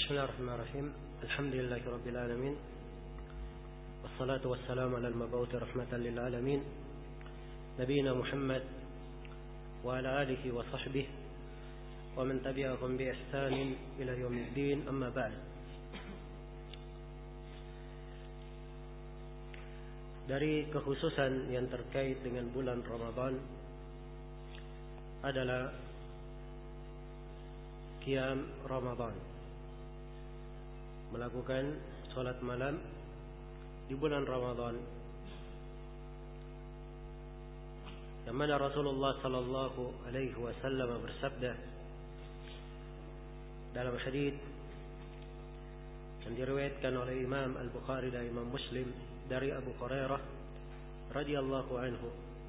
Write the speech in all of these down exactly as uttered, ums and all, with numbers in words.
Bismillahirrahmanirrahim. Alhamdulillahirabbil alamin. Wassalatu wassalamu ala al-mab'uts rahmatan lil alamin. Nabiyina Muhammad wa ala alihi wa sahbihi wa man tabi'ahum bi ihsanin ila yaumiddin. Amma ba'd. Dari kekhususan yang terkait dengan bulan Ramadan adalah qiyam Ramadan, melakukan salat malam di bulan Ramadan, yang mana Rasulullah sallallahu alaihi wasallam bersabda dalam hadis yang diriwayatkan oleh Imam Al-Bukhari dan Imam Muslim dari Abu Hurairah radhiyallahu anhu,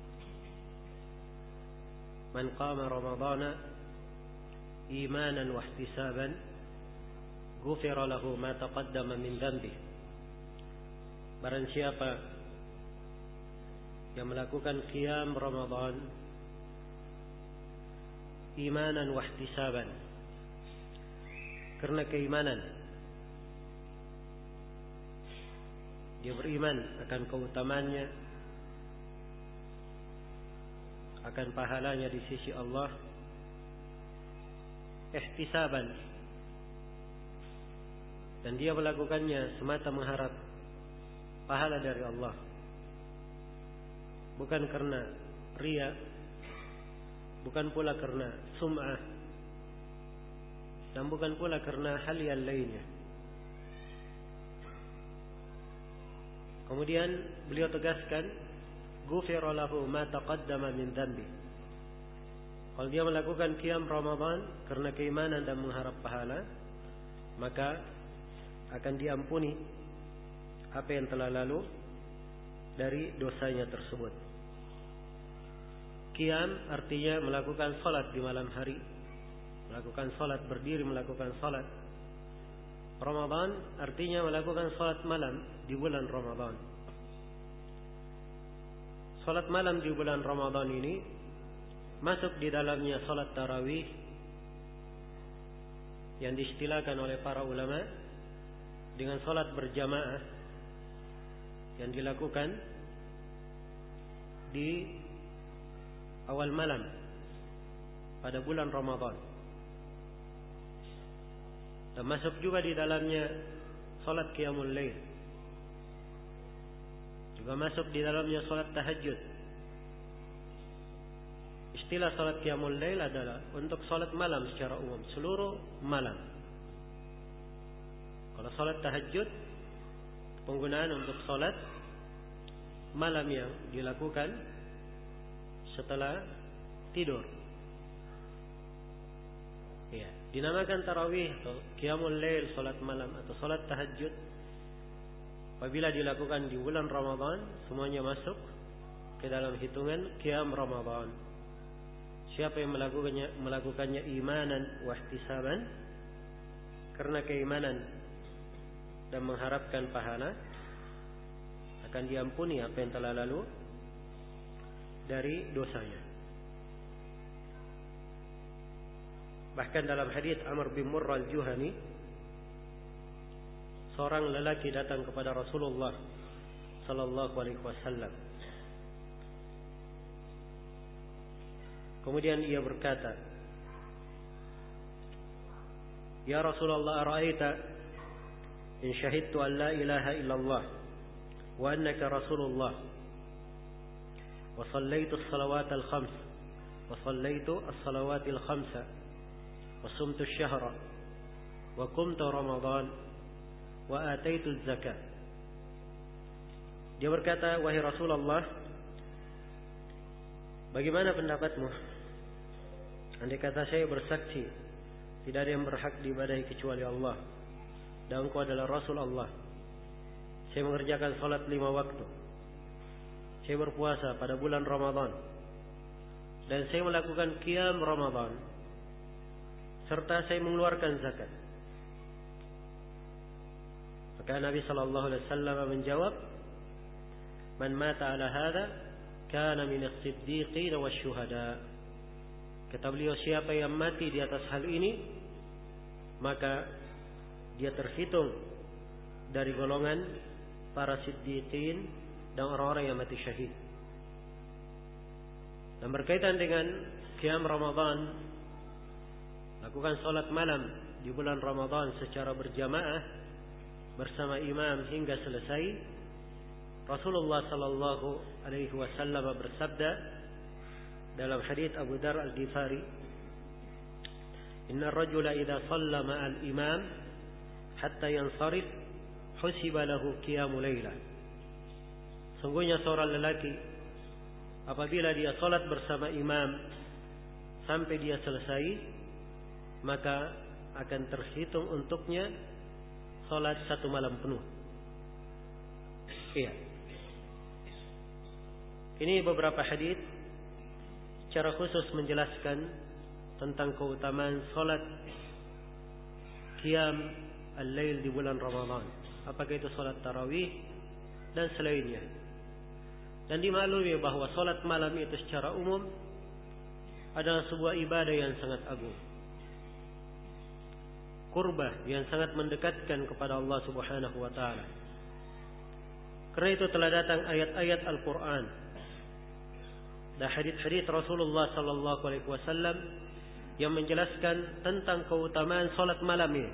"Man qama Ramadhana imanan wa ihtisaban ghufira lahu ma taqaddama min dhanbihi." Barang siapa yang melakukan qiyam Ramadan imanan wa ihtisaban, karena keimanan, dia beriman akan keutamaannya, akan pahalanya di sisi Allah, ihtisaban, dan dia melakukannya semata mengharap pahala dari Allah, bukan karena riya, bukan pula karena sum'ah, dan bukan pula karena hal yang lainnya. Kemudian beliau tegaskan, ghufira lahu ma taqaddama min dhanbi. Kalau dia melakukan qiyam Ramadan karena keimanan dan mengharap pahala, maka akan diampuni apa yang telah lalu dari dosanya tersebut. Qiyam artinya melakukan salat di malam hari, melakukan salat berdiri, melakukan salat. Ramadan artinya melakukan salat malam di bulan Ramadan. Salat malam di bulan Ramadan ini masuk di dalamnya salat tarawih yang diistilahkan oleh para ulama dengan salat berjamaah yang dilakukan di awal malam pada bulan Ramadan. Dan masuk juga di dalamnya salat qiyamul lail, juga masuk di dalamnya salat tahajud. Istilah salat qiyamul lail adalah untuk salat malam secara umum, seluruh malam. Kalau salat tahajud, penggunaan untuk salat malam yang dilakukan setelah tidur. Ya, dinamakan tarawih atau qiyamul lail, salat malam atau salat tahajud. Apabila dilakukan di bulan Ramadan, semuanya masuk ke dalam hitungan qiyam Ramadan. Siapa yang melakukannya melakukannya imanan wa ihtisaban, karena keimanan dan mengharapkan pahala, akan diampuni apa yang telah lalu dari dosanya. Bahkan dalam hadis Amr bin Murrah al-Juhani, seorang lelaki datang kepada Rasulullah sallallahu alaihi wasallam. Kemudian ia berkata, "Ya Rasulullah, ara'aita in syahidtu an la ilaha illallah wa annaka Rasulullah wa sallaitu as-salawat al-khams wa sallaitu as-salawat al-khamsa wa sumtu ash-shahra wa qumtu Ramadan wa ataitu az-zakah." Dia berkata, "Wahai Rasulullah, bagaimana pendapatmu andai kata saya bersaksi tidak ada yang berhak diibadahi kecuali Allah, dan engkau adalah Rasul Allah. Saya mengerjakan salat lima waktu, saya berpuasa pada bulan Ramadan, dan saya melakukan qiyam Ramadan, serta saya mengeluarkan zakat." Maka Nabi sallallahu alaihi wasallam menjawab, "Man mata ala hadha kana min as-siddiqin wasyuhada." Kata beliau, siapa yang mati di atas hal ini, maka dia terhitung dari golongan para siddiqin dan orang-orang yang mati syahid. Dan berkaitan dengan qiyam Ramadan, lakukan salat malam di bulan Ramadan secara berjamaah bersama imam hingga selesai. Rasulullah sallallahu alaihi wasallam bersabda dalam hadits Abu Dar Al-Ghifari, "Inna ar-rajula idza shalla ma'al imam hatta yansarif husiba lahu qiyamul lailah." Sungguhnya seorang lelaki apabila dia salat bersama imam sampai dia selesai, maka akan terhitung untuknya salat satu malam penuh. Iya. Ini beberapa hadis secara khusus menjelaskan tentang keutamaan salat qiyam al-lail di bulan Ramadan. Apakah itu salat tarawih dan selainnya. Dan dimaklumi bahwa salat malam itu secara umum adalah sebuah ibadah yang sangat agung. Qurbah yang sangat mendekatkan kepada Allah Subhanahu wa taala. Karena itu telah datang ayat-ayat Al-Qur'an dan hadits-hadits Rasulullah sallallahu alaihi wasallam yang menjelaskan tentang keutamaan salat malam ini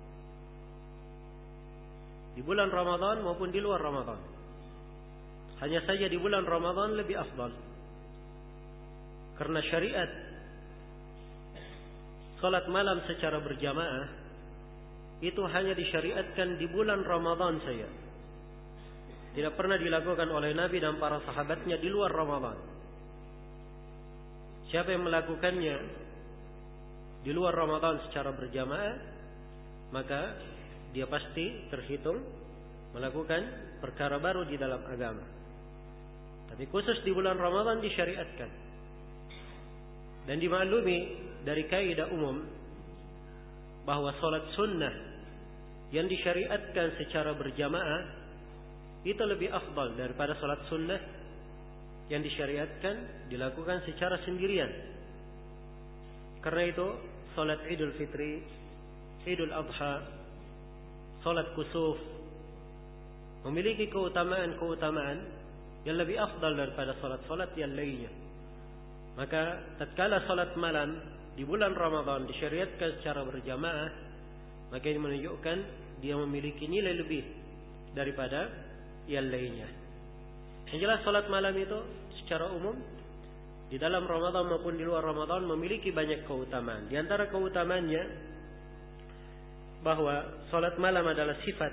di bulan Ramadan maupun di luar Ramadan. Hanya saja di bulan Ramadan lebih afdal. Karena syariat salat malam secara berjamaah itu hanya disyariatkan di bulan Ramadan saja. Tidak pernah dilakukan oleh Nabi dan para sahabatnya di luar Ramadan. Siapa yang melakukannya di luar Ramadan secara berjamaah, maka dia pasti terhitung melakukan perkara baru di dalam agama. Tapi khusus di bulan Ramadan disyariatkan. Dan dimaklumi dari kaidah umum bahwa salat sunnah yang disyariatkan secara berjamaah itu lebih afdal daripada salat sunnah yang disyariatkan dilakukan secara sendirian. Karena itu salat Idul Fitri, Idul Adha, salat kusuf memiliki keutamaan-keutamaan yang lebih afdal daripada salat-salat yang lainnya. Maka tatkala salat malam di bulan Ramadan disyariatkan secara berjamaah, maka ini menunjukkan dia memiliki nilai lebih daripada yang lainnya. Yang jelas salat malam itu secara umum di dalam Ramadan maupun di luar Ramadan memiliki banyak keutamaan. Di antara keutamaannya bahwa salat malam adalah sifat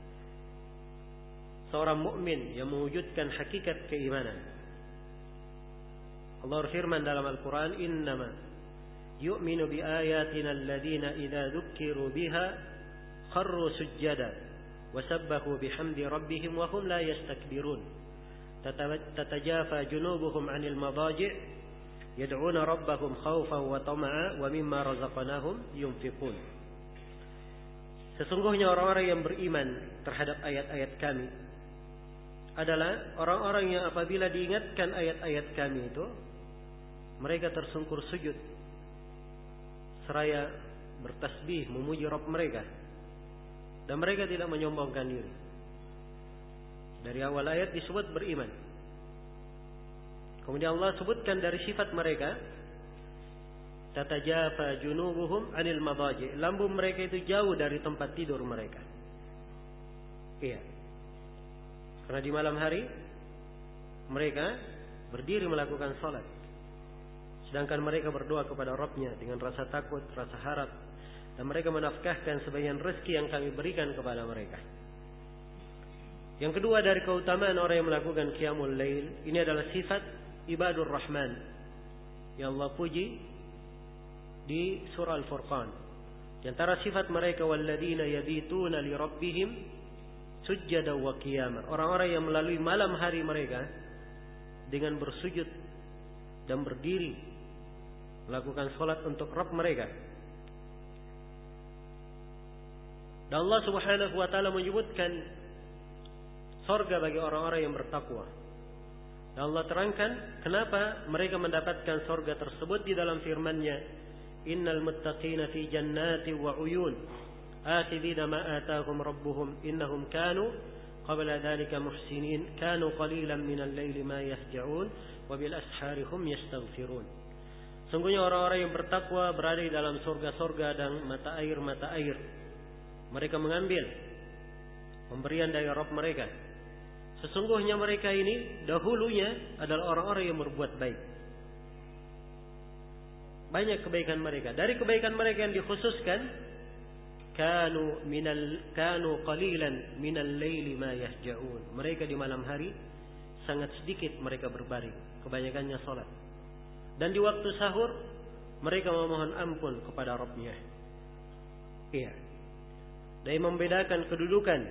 seorang mukmin yang mewujudkan hakikat keimanan. Allah berfirman dalam Al-Quran, "Innama yu'minu bi ayatina alladhina idza dzukkiru biha kharru sujjada wa sabbahu bihamdi rabbihim wa hum la yastakbirun. Tatajafa junubuhum 'anil madaji' yad'una rabbahum khaufan wa tama'a wa mimma razaqnahum yunfiqun." Sesungguhnya orang-orang yang beriman terhadap ayat-ayat kami adalah orang-orang yang apabila diingatkan ayat-ayat kami itu mereka tersungkur sujud seraya bertasbih memuji Rabb mereka dan mereka tidak menyombongkan diri. Dari awal ayat disebut beriman. Kemudian Allah sebutkan dari sifat mereka, tatajafa junubuhum 'anil madaji', lambung mereka itu jauh dari tempat tidur mereka. Iya. Karena di malam hari mereka berdiri melakukan salat, sedangkan mereka berdoa kepada Rabbnya dengan rasa takut, rasa harap, dan mereka menafkahkan sebagian rezeki yang kami berikan kepada mereka. Yang kedua dari keutamaan orang yang melakukan qiyamul lail, ini adalah sifat ibadur rahman yang Allah puji di surah Al-Furqan. Di antara sifat mereka, walladzina yabituna li rabbihim sujjada wa qiyama, orang-orang yang melalui malam hari mereka dengan bersujud dan berdiri melakukan salat untuk Rabb mereka. Dan Allah Subhanahu wa taala menyebutkan surga bagi orang-orang yang bertakwa. Dan Allah terangkan kenapa mereka mendapatkan surga tersebut di dalam firman-Nya, innal muttaqina fi jannati wa uyun akhidina ma atahum rabbuhum innahum kanu qabla dhalika muhsinin kanu qalilan minal laili ma yahja'un wa bil ashari hum yastaghfirun. Sungguhnya orang-orang yang bertakwa berada di dalam surga-surga dan mata air-mata air. Mereka mengambil pemberian dari Rabb mereka. Sesungguhnya mereka ini dahulunya adalah orang-orang yang berbuat baik. Banyak kebaikan mereka. Dari kebaikan mereka yang dikhususkan, kanu minal kanu qalilan minal laili ma yahja'un. Mereka di malam hari sangat sedikit mereka berbaring, kebanyakannya salat. Dan di waktu sahur mereka memohon ampun kepada Rabb-nya. Iya. Dan membedakan kedudukan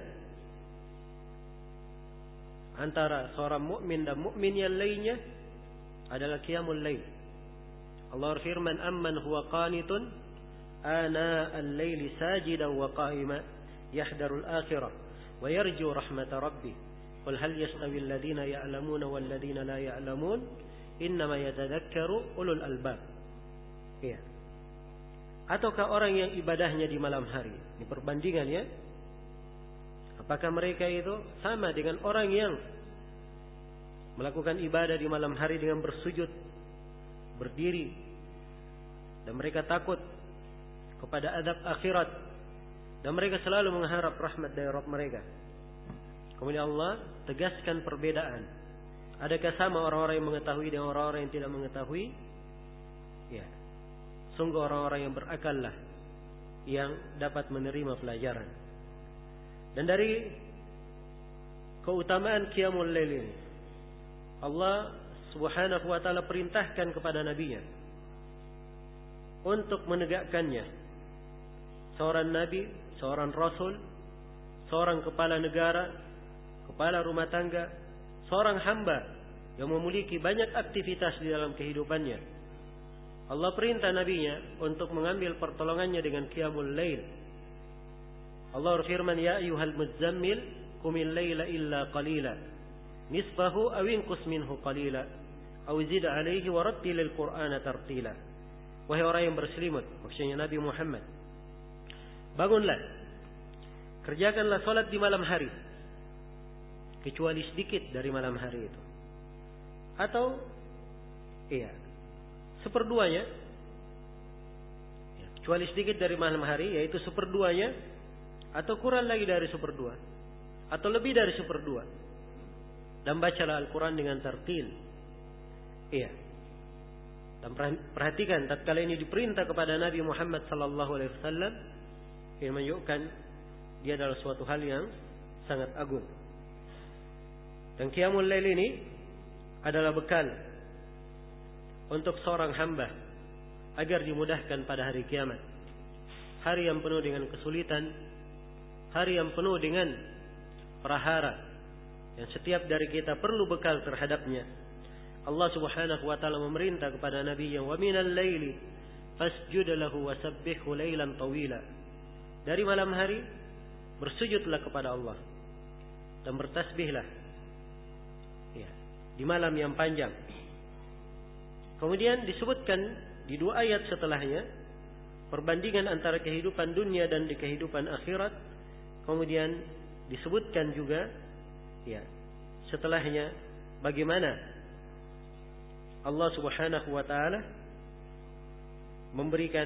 antara seorang mukmin dan mukmin yang lainnya adalah qiyamul lail. Allah berfirman, "Amman huwa qanitun ana al-laili sajidan wa qa'iman yahdaru al-akhirah wa yarju rahmata rabbih. Qul hal yastawi alladhina ya'lamuna wal ladhina la ya'lamun innama yatadhakkaru ulul albab." Iya. Ataukah orang yang ibadahnya di malam hari? Ini perbandingan ya. Apakah mereka itu sama dengan orang yang melakukan ibadah di malam hari dengan bersujud, berdiri, dan mereka takut kepada adab akhirat, dan mereka selalu mengharap rahmat dari Rabb mereka. Kemudian Allah tegaskan perbedaan. Adakah sama orang-orang yang mengetahui dengan orang-orang yang tidak mengetahui? Ya, sungguh orang-orang yang berakal lah yang dapat menerima pelajaran. Dan dari keutamaan qiyamul lail ini, Allah Subhanahu wa ta'ala perintahkan kepada nabinya untuk menegakkannya. Seorang nabi, seorang rasul, seorang kepala negara, kepala rumah tangga, seorang hamba yang memiliki banyak aktivitas di dalam kehidupannya. Allah perintah nabinya untuk mengambil pertolongannya dengan qiyamul lail. Allah berfirman, "Ya ayyuhal muzammil qumil laila illa qalila nisfahu aw inqus minhu qalila aw zid 'alaihi wa rattilil qur'ana tartila." Wahai orang yang berselimut, maksudnya Nabi Muhammad, bangunlah, kerjakanlah salat di malam hari kecuali sedikit dari malam hari itu, atau iya seperduanya, ya, kecuali sedikit dari malam hari, yaitu seperduanya, atau kurang lagi dari seperdua, atau lebih dari seperdua. Dan bacalah Al-Quran dengan tartil. Iya. Dan perhatikan, tatkala ini diperintah kepada Nabi Muhammad sallallahu alaihi wasallam, yang menunjukkan dia adalah suatu hal yang sangat agung. Dan qiyamul lail ini adalah bekal untuk seorang hamba agar dimudahkan pada hari kiamat. Hari yang penuh dengan kesulitan, hari yang penuh dengan prahara yang setiap dari kita perlu bekal terhadapnya. Allah Subhanahu wa ta'ala memerintah kepada Nabi yang wa minal laili fasjud lahu wasabbihhu lailan tawila. Dari malam hari bersujudlah kepada Allah dan bertasbihlah ya, di malam yang panjang. Kemudian disebutkan di dua ayat setelahnya perbandingan antara kehidupan dunia dan di kehidupan akhirat. Kemudian disebutkan juga ya setelahnya bagaimana Allah Subhanahu wa ta'ala memberikan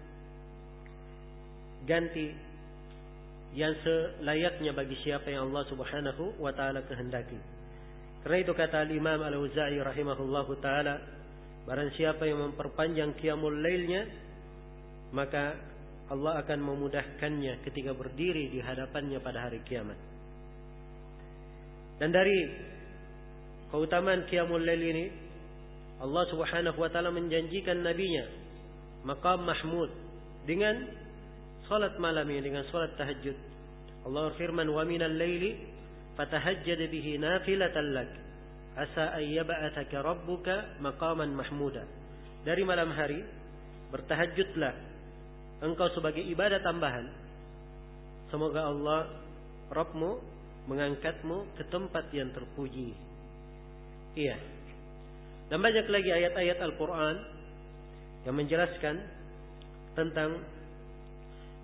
ganti yang selayaknya bagi siapa yang Allah Subhanahu wa ta'ala kehendaki. Karena itu kata Imam Al-Auza'i rahimahullahu ta'ala, barang siapa yang memperpanjang qiyamul lailnya, maka Allah akan memudahkannya ketika berdiri di hadapannya pada hari kiamat. Dan dari keutamaan qiyamul lail ini, Allah Subhanahu wa ta'ala menjanjikan nabinya maqam mahmud dengan salat malam ini, dengan salat tahajud. Allah berfirman, "Wa minal laili fatahajjad bihi nafilatan lak asa an yab'athaka rabbuka maqaman mahmuda." Dari malam hari bertahajudlah engkau sebagai ibadah tambahan, semoga Allah Rabbmu mengangkatmu ke tempat yang terpuji. Iya. Dan banyak lagi ayat-ayat Al-Quran yang menjelaskan tentang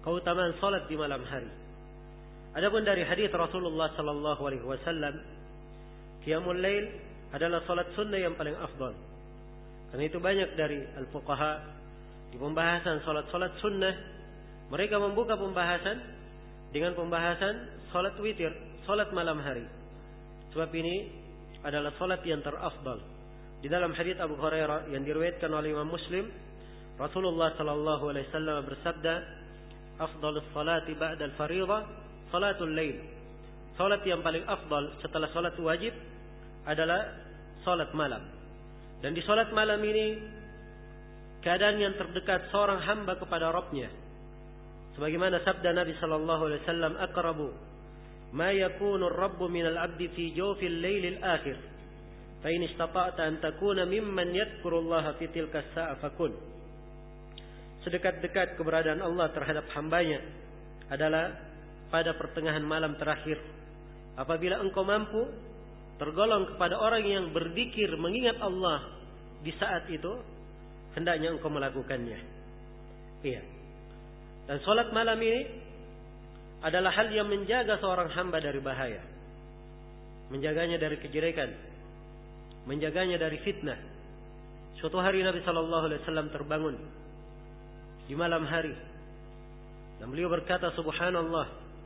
keutamaan salat di malam hari. Adapun dari hadis Rasulullah sallallahu alaihi wasallam, qiyamul lail adalah salat sunnah yang paling afdal. Karena itu banyak dari al-fuqaha di pembahasan salat-salat sunnah, mereka membuka pembahasan dengan pembahasan salat witir, salat malam hari. Sebab ini adalah salat yang terafdal. Di dalam hadis Abu Hurairah yang diriwayatkan oleh Imam Muslim, Rasulullah sallallahu alaihi wasallam bersabda, "Afdhalus salati ba'da al-fariidhah salatul lail." Salat yang paling afdal setelah salat wajib adalah salat malam. Dan di salat malam ini keadaan yang terdekat seorang hamba kepada Rabb-Nya. Sebagaimana sabda Nabi sallallahu alaihi wasallam, "Aqrabu ma yakunu ar-rabbu min al-'abdi fi jawfil lailil akhir." Fa in istata'ta an takuna mimman yadhkurullaha fi tilka as-sa'a fakun. Sedekat-dekat keberadaan Allah terhadap hambanya adalah pada pertengahan malam terakhir. Apabila engkau mampu tergolong kepada orang yang berzikir mengingat Allah di saat itu, hendaknya engkau melakukannya. Iya. Dan salat malam ini adalah hal yang menjaga seorang hamba dari bahaya, menjaganya dari kejelekan, menjaganya dari fitnah. Suatu hari Nabi sallallahu alaihi wasallam terbangun di malam hari dan beliau berkata, "Subhanallah."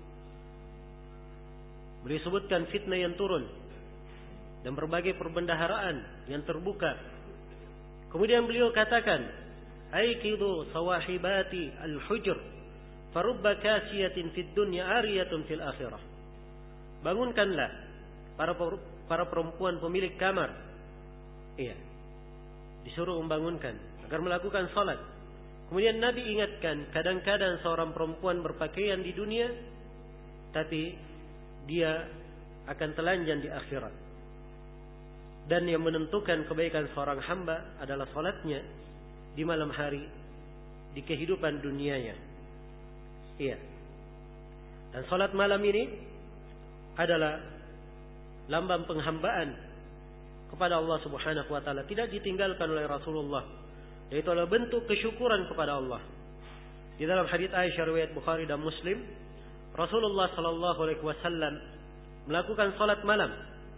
Beliau sebutkan fitnah yang turun dan berbagai perbendaharaan yang terbuka. Kemudian beliau katakan, "Aikidu sawahibati al-hujr, farubba kasiyatin fid dunya ariyatun fil akhirah." Bangunkanlah para para perempuan pemilik kamar. Iya, disuruh membangunkan agar melakukan salat. Kemudian Nabi ingatkan, kadang-kadang seorang perempuan berpakaian di dunia, tapi dia akan telanjang di akhirat. Dan yang menentukan kebaikan seorang hamba adalah salatnya di malam hari, di kehidupan dunianya. Iya. Dan salat malam ini adalah lambang penghambaan kepada Allah Subhanahu wa taala, tidak ditinggalkan oleh Rasulullah. Yaitu adalah bentuk kesyukuran kepada Allah. Di dalam hadits Aisyah riwayat Bukhari dan Muslim, Rasulullah sallallahu alaihi wasallam melakukan salat malam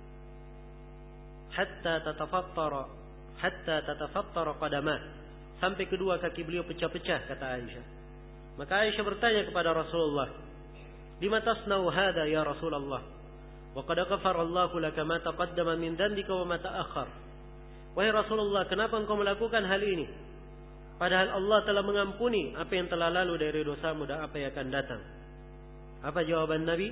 hatta tatafattara hatta tatafattara qadamah, sampai kedua kaki beliau pecah-pecah, kata Aisyah. Maka Aisyah bertanya kepada Rasulullah, "Lima tasna'u hadza ya Rasulullah? Wa qad ghafara Allahu laka ma taqaddama min dhanbika wa ma ta'akhkhar." Wahai Rasulullah, kenapa engkau melakukan hal ini? Padahal Allah telah mengampuni apa yang telah lalu dari dosamu dan apa yang akan datang. Apa jawaban Nabi?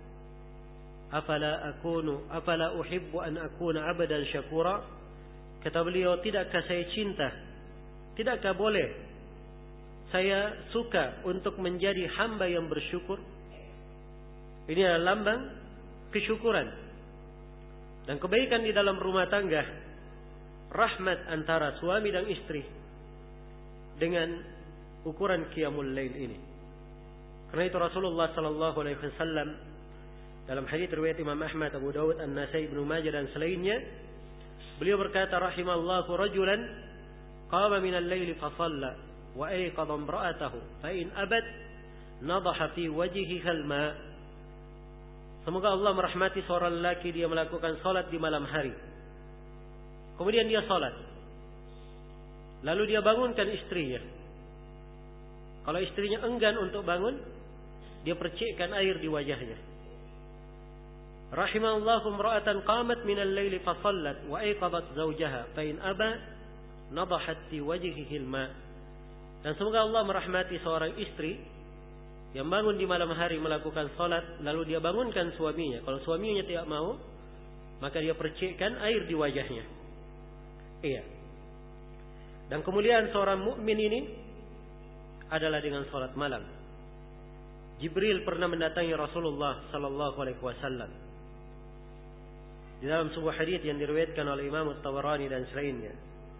Afala akunu afala uhibbu an akuna abdan syakura? Kata beliau, tidakkah saya cinta, tidakkah boleh saya suka untuk menjadi hamba yang bersyukur? Ini adalah lambang kesyukuran dan kebaikan di dalam rumah tangga, rahmat antara suami dan istri dengan ukuran qiyamul lail ini. Karena itu Rasulullah sallallahu alaihi wasallam dalam hadis riwayat Imam Ahmad, Abu Dawud, An-Nasai, Ibnu Majah dan selainnya, beliau berkata, "Rahimallahu rajulan qama min al-lail fa shalla wa ayqadha imra'atahu fa in abad nadaha fi wajhiha al-ma." Semoga Allah merahmati seorang lelaki, dia melakukan salat di malam hari. Kemudian dia salat. Lalu dia bangunkan istrinya. Kalau istrinya enggan untuk bangun, dia percikkan air di wajahnya. Rahimallahu imra'atan qamat min al-laili fa shallat wa ayqadat zawjaha fa in aba nadahat fi wajhihi al-ma. Dan semoga Allah merahmati seorang istri yang bangun di malam hari melakukan salat, lalu dia bangunkan suaminya. Kalau suaminya tidak mau, maka dia percikkan air di wajahnya. Iya. Dan kemuliaan seorang mukmin ini adalah dengan salat malam. Jibril pernah mendatangi Rasulullah sallallahu alaihi wasallam. Di dalam sebuah hadis yang diriwayatkan oleh Imam At-Tabarani dan selainnya,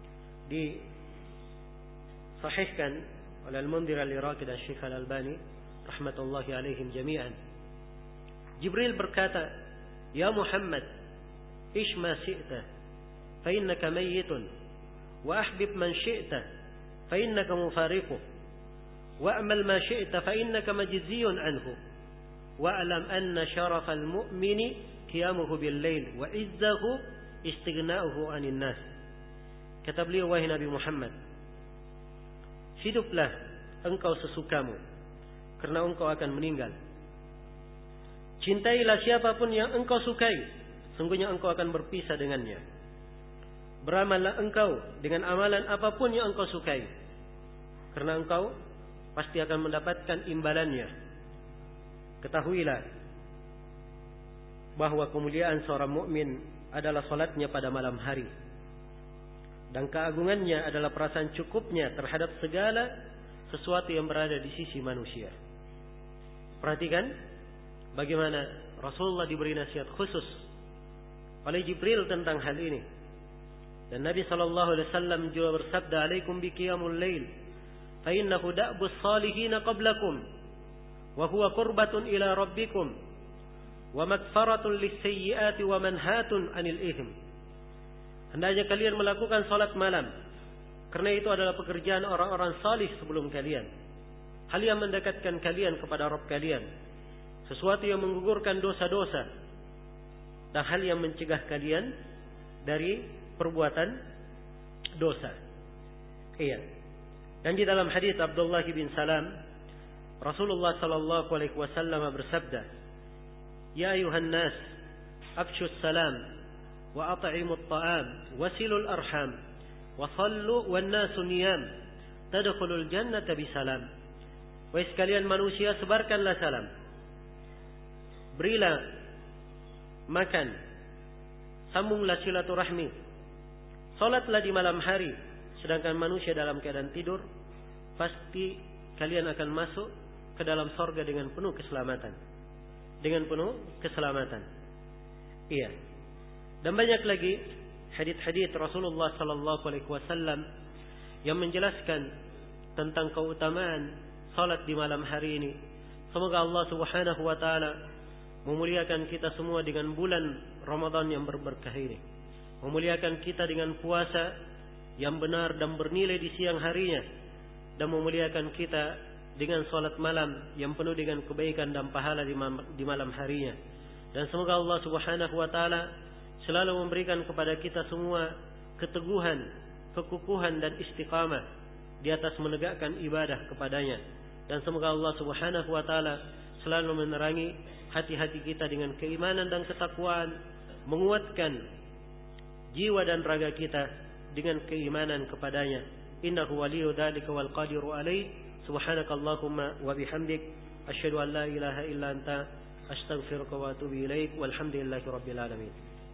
disahihkan oleh Al-Mundhir Al-Iraqi dan Syekh Al-Albani rahmatullahi alaihim jami'an. Jibril berkata, "Ya Muhammad, ish ma syi'ta fa innaka mayyitun wa ahbib man syi'ta fa innaka mufariquh." wa'mal ma syi'ta fa innaka majziyun anhu wa'lam anna syarafal mu'mini qiyamuhu bil lail wa izzahu istighna'uhu 'anil nas. Kata beliau, wahai Nabi Muhammad, hiduplah engkau sesukamu karena engkau akan meninggal. Cintailah siapapun yang engkau sukai, sungguhnya engkau akan berpisah dengannya. Beramallah engkau dengan amalan apapun yang engkau sukai, karena engkau pasti akan mendapatkan imbalannya. Ketahuilah bahwa kemuliaan seorang mukmin adalah salatnya pada malam hari, dan keagungannya adalah perasaan cukupnya terhadap segala sesuatu yang berada di sisi manusia. Perhatikan bagaimana Rasulullah diberi nasihat khusus oleh Jibril tentang hal ini. Dan Nabi sallallahu alaihi wasallam juga bersabda, "Alaikum biqiyamul lail, fa innahu da'bus salihin qablakum, wa huwa qurbatun ila rabbikum, wa magfaratun lis-sayyi'ati wa manhatun 'anil ithm." Hendaknya kalian melakukan salat malam, karena itu adalah pekerjaan orang-orang salih sebelum kalian. Hal yang mendekatkan kalian kepada Rabb kalian, sesuatu yang menggugurkan dosa-dosa, dan hal yang mencegah kalian dari perbuatan dosa. Iya. Dan di dalam hadis Abdullah bin Salam, Rasulullah sallallahu alaihi wasallam bersabda, "Ya ayuhan nas, afshus salam wa at'imut ta'am, wasilul arham, wa sallu wan nasu niyam, tadkhulul jannata bisalam." Wahai sekalian manusia, sebarkanlah salam, berilah makan, sambunglah silaturahmi, salatlah di malam hari, sedangkan manusia dalam keadaan tidur, pasti kalian akan masuk ke dalam sorga dengan penuh keselamatan. Dengan penuh keselamatan. Iya. Dan banyak lagi hadits-hadits Rasulullah sallallahu alaihi wasallam yang menjelaskan tentang keutamaan salat di malam hari ini. Semoga Allah Subhanahu wa taala memuliakan kita semua dengan bulan Ramadan yang berberkah ini. Memuliakan kita dengan puasa yang benar dan bernilai di siang harinya, dan memuliakan kita dengan salat malam yang penuh dengan kebaikan dan pahala di malam harinya. Dan semoga Allah Subhanahu wa taala selalu memberikan kepada kita semua keteguhan, kekukuhan dan istiqamah di atas menegakkan ibadah kepadanya. Dan semoga Allah Subhanahu wa taala selalu menerangi hati-hati kita dengan keimanan dan ketakwaan, menguatkan jiwa dan raga kita dengan keimanan kepadanya. Innahu waliyyu dzalika wal qadiru alaih. Subhanakallahumma wa bihamdik, asyhadu an la ilaha illa anta, astaghfiruka wa atubu ilaik. Walhamdulillahi rabbil alamin.